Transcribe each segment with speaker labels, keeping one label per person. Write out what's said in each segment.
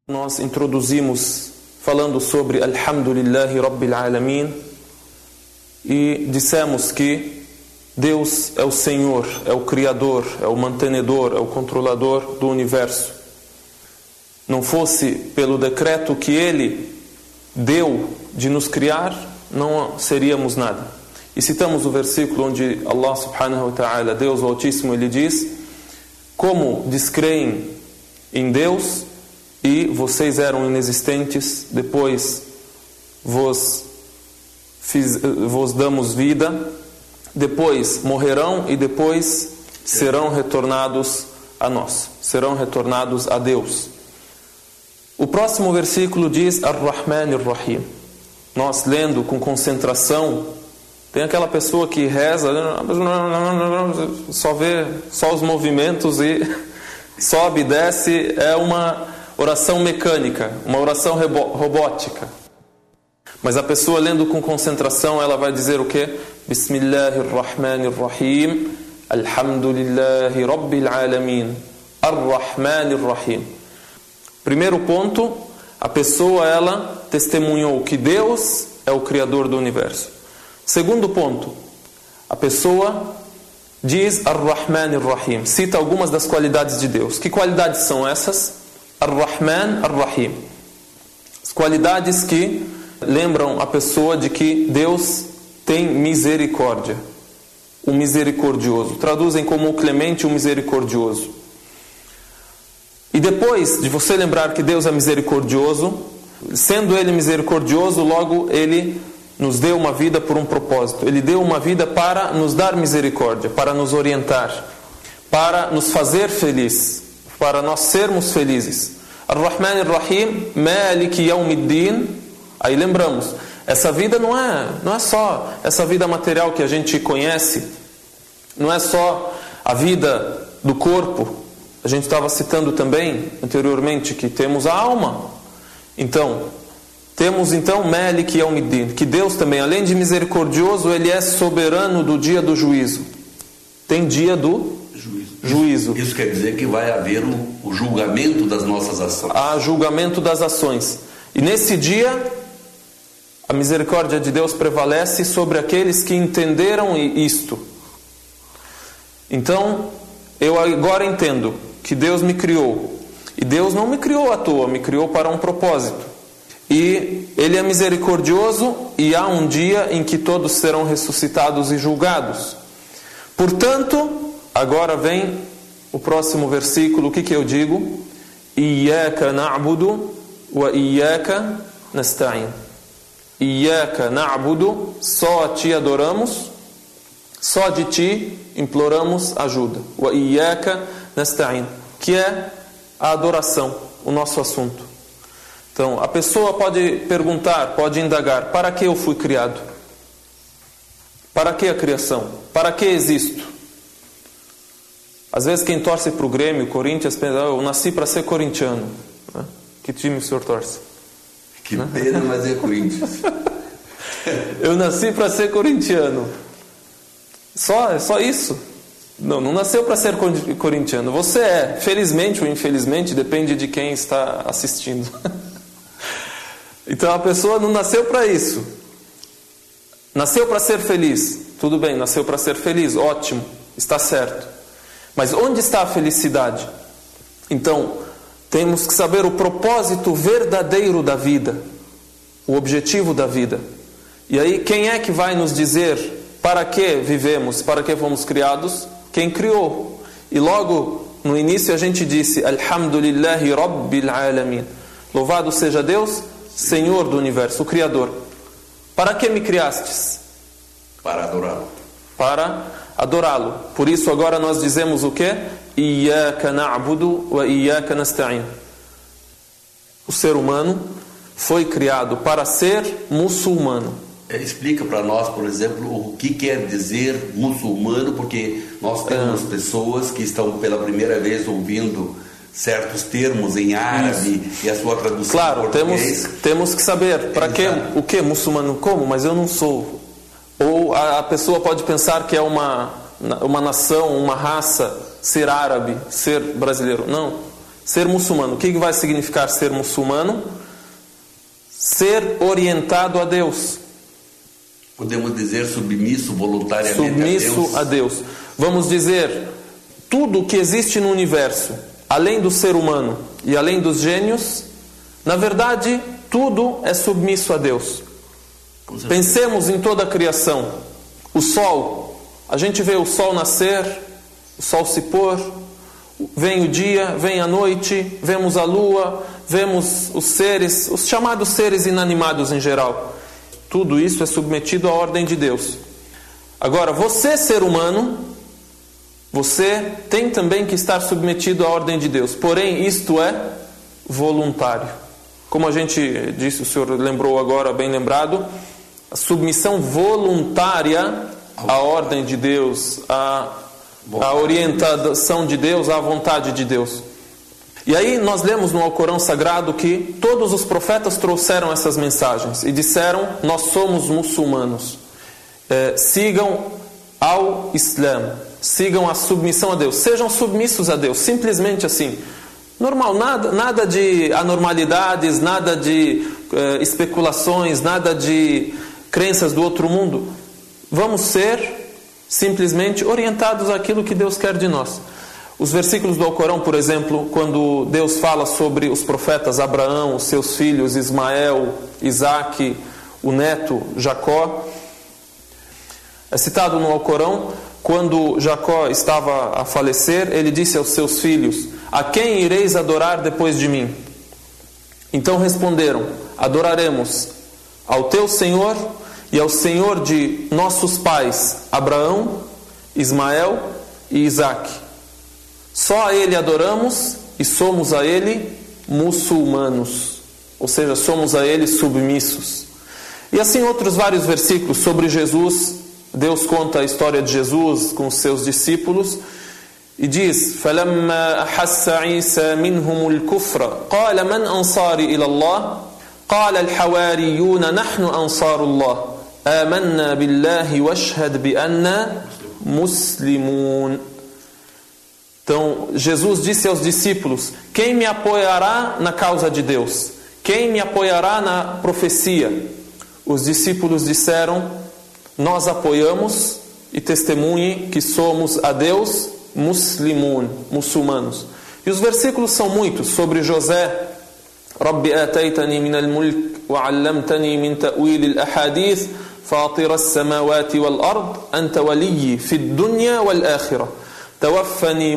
Speaker 1: Nós introduzimos falando sobre Alhamdulillahi Rabbil Alamin e dissemos que Deus é o Senhor, é o Criador, é o mantenedor, é o controlador do universo. Não fosse pelo decreto que Ele deu de nos criar, não seríamos nada. E citamos o versículo onde Allah subhanahu wa ta'ala, Deus o Altíssimo, Ele diz: como descreem em Deus e vocês eram inexistentes, depois vos damos vida, depois morrerão e depois serão retornados a nós, serão retornados a Deus. O próximo versículo diz Ar-Rahman Ar-Rahim. Nós lendo com concentração, tem aquela pessoa que reza, só vê só os movimentos e sobe e desce, é uma oração mecânica, uma oração robótica. Mas a pessoa lendo com concentração, ela vai dizer o quê? Bismillahirrahmanirrahim, Alhamdulillahi Rabbil Alamin, Ar-Rahmanirrahim. Primeiro ponto, a pessoa ela testemunhou que Deus é o Criador do universo. Segundo ponto, a pessoa diz Ar-Rahmanirrahim, cita algumas das qualidades de Deus. Que qualidades são essas? Ar-Rahman, Ar-Rahim. As qualidades que lembram a pessoa de que Deus tem misericórdia. O misericordioso. Traduzem como o clemente, o misericordioso. E depois de você lembrar que Deus é misericordioso, sendo Ele misericordioso, logo Ele nos deu uma vida por um propósito. Ele deu uma vida para nos dar misericórdia, para nos orientar, para nos fazer felizes, para nós sermos felizes. Ar-Rahman Ar-Rahim, Malik Yawmiddin. Aí lembramos, essa vida não é só essa vida material que a gente conhece, não é só a vida do corpo. A gente estava citando também anteriormente que temos a alma. Temos Malik Yawmiddin, que Deus também, além de misericordioso, Ele é soberano do dia do juízo. Tem dia do juízo.
Speaker 2: Isso quer dizer que vai haver o julgamento das nossas ações.
Speaker 1: Há julgamento das ações. E nesse dia, a misericórdia de Deus prevalece sobre aqueles que entenderam isto. Então, eu agora entendo que Deus me criou. E Deus não me criou à toa, me criou para um propósito. E Ele é misericordioso e há um dia em que todos serão ressuscitados e julgados. Portanto, agora vem o próximo versículo, o que eu digo? Iyyaka na'budu wa iyyaka nasta'in. Iyyaka na'budu, só a Ti adoramos, só de Ti imploramos ajuda. Wa iyyaka nasta'in, que é a adoração, o nosso assunto. Então, a pessoa pode perguntar, pode indagar, para que eu fui criado? Para que a criação? Para que existo? Às vezes quem torce para o Grêmio, Corinthians, pensa, eu nasci para ser corintiano. Que time o senhor torce?
Speaker 2: Que pena, mas é Corinthians.
Speaker 1: Eu nasci para ser corintiano. É só isso? Não nasceu para ser corintiano. Você é, felizmente ou infelizmente, depende de quem está assistindo. Então a pessoa não nasceu para isso. Nasceu para ser feliz. Tudo bem, nasceu para ser feliz, ótimo, está certo. Mas onde está a felicidade? Então, temos que saber o propósito verdadeiro da vida, o objetivo da vida. E aí, quem é que vai nos dizer para que vivemos, para que fomos criados? Quem criou. E logo no início a gente disse Alhamdulillahi Rabbil Alamin. Louvado seja Deus, Senhor do universo, o Criador. Para que me criastes?
Speaker 2: Para adorá-lo.
Speaker 1: Para adorá-lo. Por isso agora nós dizemos o quê? Iyyaka na'budu wa iyyaka nasta'in. O ser humano foi criado para ser muçulmano.
Speaker 2: Explica para nós, por exemplo, o que quer dizer muçulmano, porque nós temos pessoas que estão pela primeira vez ouvindo certos termos em árabe. Isso. E a sua tradução
Speaker 1: claro,
Speaker 2: em português.
Speaker 1: Temos que saber para que o que muçulmano? Como? Mas eu não sou. Ou a pessoa pode pensar que é uma nação, uma raça, ser árabe, ser brasileiro. Não. Ser muçulmano. O que vai significar ser muçulmano? Ser orientado a Deus.
Speaker 2: Podemos dizer submisso voluntariamente
Speaker 1: submisso a Deus. Vamos dizer, tudo que existe no universo, além do ser humano e além dos gênios, na verdade, tudo é submisso a Deus. Pensemos em toda a criação. O sol, a gente vê o sol nascer, o sol se pôr, vem o dia, vem a noite, vemos a lua, vemos os seres, os chamados seres inanimados em geral. Tudo isso é submetido à ordem de Deus. Agora, você, ser humano, você tem também que estar submetido à ordem de Deus. Porém, isto é voluntário. Como a gente disse, o senhor lembrou agora, bem lembrado, a submissão voluntária à ordem de Deus, à orientação de Deus, à vontade de Deus. E aí nós lemos no Alcorão Sagrado que todos os profetas trouxeram essas mensagens e disseram: nós somos muçulmanos, sigam ao Islã, sigam a submissão a Deus, sejam submissos a Deus, simplesmente assim. Normal, nada de anormalidades, nada de especulações, nada de crenças do outro mundo. Vamos ser simplesmente orientados àquilo que Deus quer de nós. Os versículos do Alcorão, por exemplo, quando Deus fala sobre os profetas Abraão, os seus filhos Ismael, Isaac, o neto Jacó, é citado no Alcorão, quando Jacó estava a falecer, ele disse aos seus filhos: a quem ireis adorar depois de mim? Então responderam: adoraremos ao teu Senhor e ao Senhor de nossos pais Abraão, Ismael e Isaac. Só a Ele adoramos e somos a Ele muçulmanos, ou seja, somos a Ele submissos. E assim outros vários versículos sobre Jesus. Deus conta a história de Jesus com os seus discípulos e diz: فَلَمَّا أَحَسَّ عِيسَى مِنْهُمُ الْكُفْرَ قَالَ مَنْ أَنصَارِ إِلَى اللَّهِ قَالَ الْحَوَارِيُّونَ نَحْنُ أَنصَارُ اللَّهِ آمَنَّا بِاللَّهِ وَاشْهَدْ بِأَنَّا مُسْلِمُونَ. Então, Jesus disse aos discípulos: quem me apoiará na causa de Deus? Quem me apoiará na profecia? Os discípulos disseram: nós apoiamos e testemunhe que somos a Deus muçulmanos. E os versículos são muitos sobre José. رَبِّ آتَيْتَنِي مِنَ الْمُلْكِ وَعَلَّمْتَنِي مِنْ تَأْوِيلِ الْأَحَادِيثِ فَاطِرَ السَّمَاوَاتِ وَالْأَرْضِ أَنْتَ وَلِيِّي فِي الدُّنْيا وَالْآخِرَةِ توفني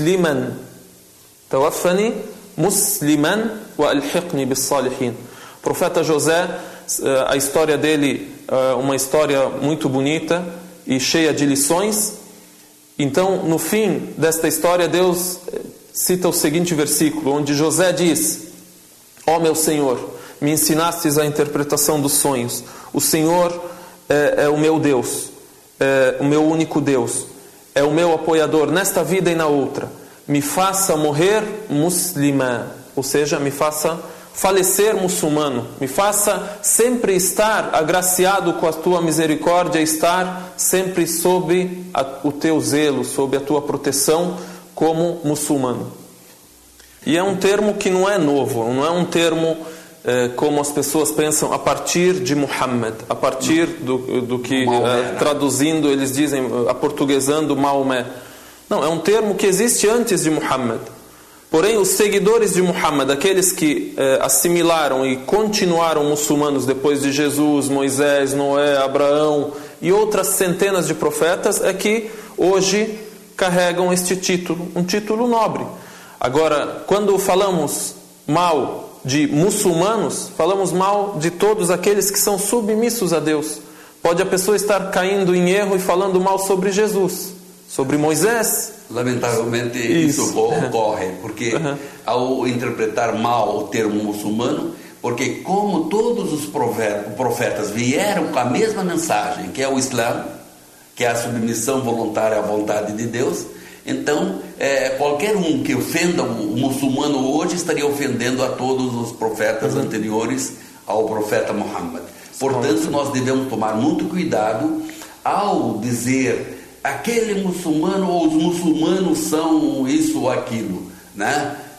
Speaker 1: مسلما وألحقني بالصالحين. Profeta José, a história dele é uma história muito bonita e cheia de lições. Então, no fim desta história, Deus cita o seguinte versículo, onde José diz: ó meu Senhor, me ensinastes a interpretação dos sonhos. O Senhor é o meu Deus, é o meu único Deus, é o meu apoiador nesta vida e na outra. Me faça morrer muçulmano, ou seja, me faça falecer muçulmano. Me faça sempre estar agraciado com a tua misericórdia, estar sempre sob o teu zelo, sob a tua proteção como muçulmano. E é um termo que não é novo, não é um termo como as pessoas pensam, a partir de Muhammad, a partir do que, traduzindo, eles dizem, aportuguesando Maomé. Não, é um termo que existe antes de Muhammad. Porém, os seguidores de Muhammad, aqueles que assimilaram e continuaram muçulmanos depois de Jesus, Moisés, Noé, Abraão e outras centenas de profetas, é que hoje carregam este título, um título nobre. Agora, quando falamos mal de muçulmanos, falamos mal de todos aqueles que são submissos a Deus. Pode a pessoa estar caindo em erro e falando mal sobre Jesus, sobre Moisés.
Speaker 2: Lamentavelmente isso ocorre, porque ao interpretar mal o termo muçulmano, porque como todos os profetas vieram com a mesma mensagem, que é o Islã, que é a submissão voluntária à vontade de Deus, então qualquer um que ofenda o muçulmano hoje estaria ofendendo a todos os profetas anteriores ao profeta Muhammad. Portanto, nós devemos tomar muito cuidado ao dizer aquele muçulmano ou os muçulmanos são isso ou aquilo, né?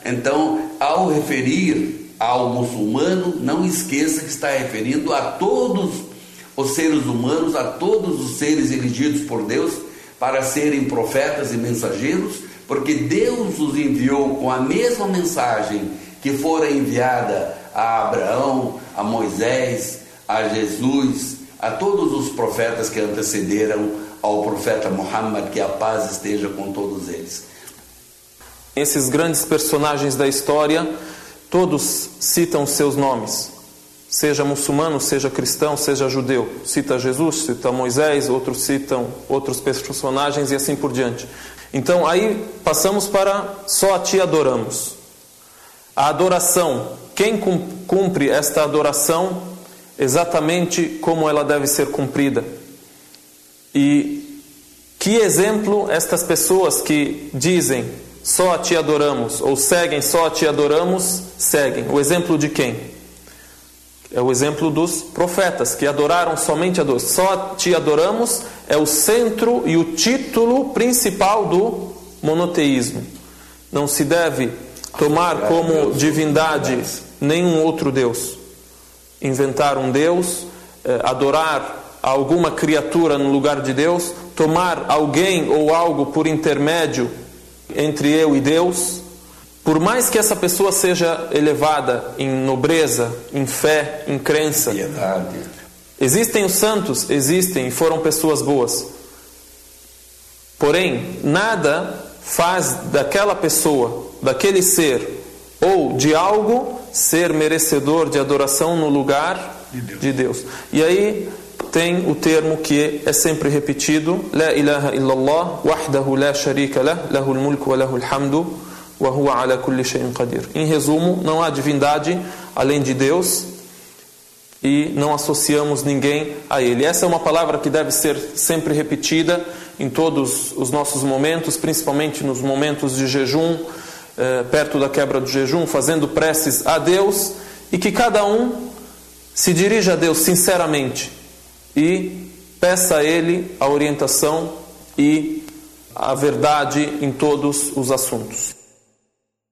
Speaker 2: Então, ao referir ao muçulmano, não esqueça que está referindo a todos os seres humanos, a todos os seres elegidos por Deus para serem profetas e mensageiros, porque Deus os enviou com a mesma mensagem que fora enviada a Abraão, a Moisés, a Jesus, a todos os profetas que antecederam ao profeta Muhammad, que a paz esteja com todos eles.
Speaker 1: Esses grandes personagens da história, todos citam seus nomes, seja muçulmano, seja cristão, seja judeu. Cita Jesus, cita Moisés, outros citam outros personagens e assim por diante. Então aí passamos para só a ti adoramos. A adoração, quem cumpre esta adoração exatamente como ela deve ser cumprida? E que exemplo estas pessoas que dizem só a ti adoramos, ou seguem só a ti adoramos, seguem? O exemplo de quem? É o exemplo dos profetas, que adoraram somente a Deus. Só a ti adoramos é o centro e o título principal do monoteísmo. Não se deve tomar como divindade nenhum outro Deus. Inventar um Deus, adorar alguma criatura no lugar de Deus, tomar alguém ou algo por intermédio entre eu e Deus, por mais que essa pessoa seja elevada em nobreza, em fé, em crença.
Speaker 2: Piedade.
Speaker 1: Existem os santos, existem e foram pessoas boas. Porém, nada faz daquela pessoa, daquele ser ou de algo ser merecedor de adoração no lugar de Deus. E aí tem o termo que é sempre repetido: La ilaha illallah, wahdahu la sharika lah, lahul mulku wa lahul hamdu, wa huwa ala kulli shay'in qadir. Em resumo, não há divindade além de Deus e não associamos ninguém a Ele. Essa é uma palavra que deve ser sempre repetida em todos os nossos momentos, principalmente nos momentos de jejum, perto da quebra do jejum, fazendo preces a Deus, e que cada um se dirija a Deus sinceramente e peça a Ele a orientação e a verdade em todos os assuntos.